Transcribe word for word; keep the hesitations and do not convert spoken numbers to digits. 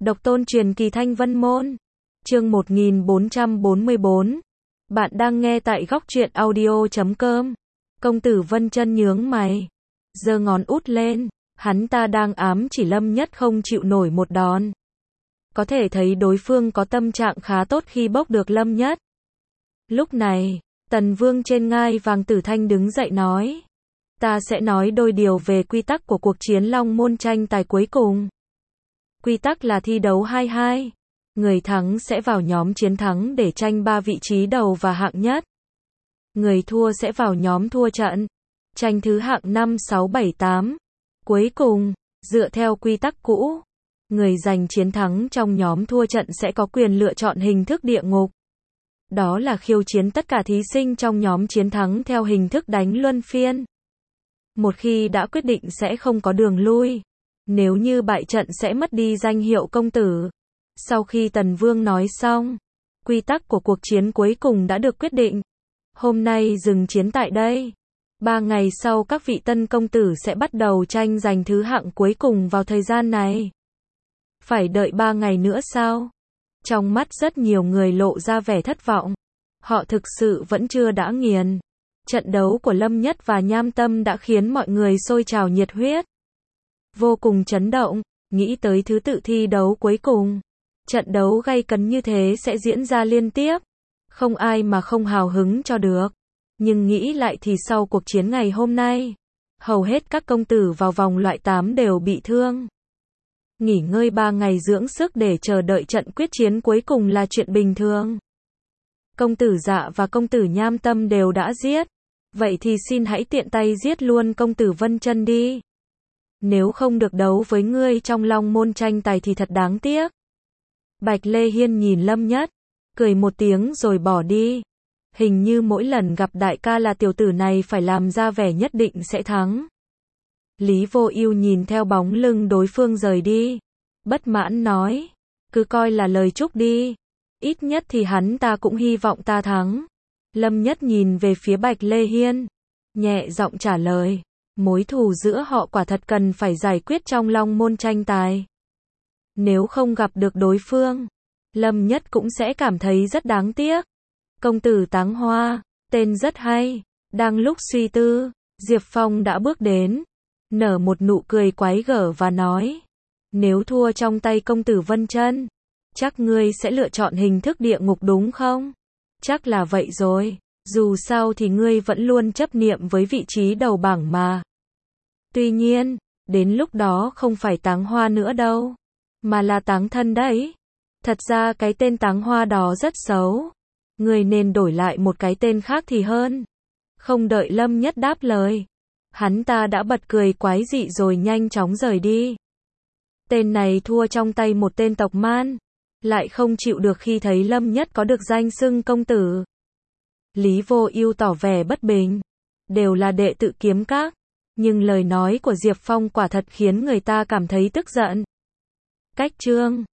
Độc tôn truyền kỳ Thanh Vân Môn. Chương một nghìn bốn trăm bốn mươi bốn. Bạn đang nghe tại góc truyện audio chấm com. Công tử Vân Chân nhướng mày, giơ ngón út lên, hắn ta đang ám chỉ Lâm Nhất không chịu nổi một đòn. Có thể thấy đối phương có tâm trạng khá tốt khi bốc được Lâm Nhất. Lúc này, Tần Vương trên ngai vàng Tử Thanh đứng dậy nói: "Ta sẽ nói đôi điều về quy tắc của cuộc chiến Long Môn tranh tài cuối cùng. Quy tắc là thi đấu hai hai. Người thắng sẽ vào nhóm chiến thắng để tranh ba vị trí đầu và hạng nhất. Người thua sẽ vào nhóm thua trận, tranh thứ hạng năm, sáu, bảy, tám. Cuối cùng, dựa theo quy tắc cũ, người giành chiến thắng trong nhóm thua trận sẽ có quyền lựa chọn hình thức địa ngục. Đó là khiêu chiến tất cả thí sinh trong nhóm chiến thắng theo hình thức đánh luân phiên. Một khi đã quyết định sẽ không có đường lui. Nếu như bại trận sẽ mất đi danh hiệu công tử." Sau khi Tần Vương nói xong, quy tắc của cuộc chiến cuối cùng đã được quyết định. Hôm nay dừng chiến tại đây. Ba ngày sau các vị tân công tử sẽ bắt đầu tranh giành thứ hạng cuối cùng vào thời gian này. Phải đợi ba ngày nữa sao? Trong mắt rất nhiều người lộ ra vẻ thất vọng. Họ thực sự vẫn chưa đã nghiền. Trận đấu của Lâm Nhất và Nham Tâm đã khiến mọi người sôi trào nhiệt huyết. Vô cùng chấn động, nghĩ tới thứ tự thi đấu cuối cùng. Trận đấu gay cấn như thế sẽ diễn ra liên tiếp. Không ai mà không hào hứng cho được. Nhưng nghĩ lại thì sau cuộc chiến ngày hôm nay, hầu hết các công tử vào vòng loại tám đều bị thương. Nghỉ ngơi ba ngày dưỡng sức để chờ đợi trận quyết chiến cuối cùng là chuyện bình thường. Công tử Dạ và công tử Nham Tâm đều đã giết. Vậy thì xin hãy tiện tay giết luôn công tử Vân Chân đi. Nếu không được đấu với ngươi trong Long Môn tranh tài thì thật đáng tiếc. Bạch Lê Hiên nhìn Lâm Nhất, cười một tiếng rồi bỏ đi. Hình như mỗi lần gặp đại ca là tiểu tử này phải làm ra vẻ nhất định sẽ thắng. Lý Vô Ưu nhìn theo bóng lưng đối phương rời đi, bất mãn nói: "Cứ coi là lời chúc đi. Ít nhất thì hắn ta cũng hy vọng ta thắng." Lâm Nhất nhìn về phía Bạch Lê Hiên, nhẹ giọng trả lời: "Mối thù giữa họ quả thật cần phải giải quyết trong Long Môn tranh tài. Nếu không gặp được đối phương, Lâm Nhất cũng sẽ cảm thấy rất đáng tiếc." Công tử Táng Hoa, tên rất hay. Đang lúc suy tư, Diệp Phong đã bước đến, nở một nụ cười quái gở và nói: "Nếu thua trong tay công tử Vân Chân, chắc ngươi sẽ lựa chọn hình thức địa ngục đúng không?" "Chắc là vậy rồi, dù sao thì ngươi vẫn luôn chấp niệm với vị trí đầu bảng mà. Tuy nhiên, đến lúc đó không phải Táng Hoa nữa đâu, mà là Táng Thân đấy. Thật ra cái tên Táng Hoa đó rất xấu. Ngươi nên đổi lại một cái tên khác thì hơn." Không đợi Lâm Nhất đáp lời, hắn ta đã bật cười quái dị rồi nhanh chóng rời đi. Tên này thua trong tay một tên tộc man, lại không chịu được khi thấy Lâm Nhất có được danh xưng công tử. Lý Vô Ưu tỏ vẻ bất bình. Đều là đệ tử Kiếm Các, nhưng lời nói của Diệp Phong quả thật khiến người ta cảm thấy tức giận. Cách chương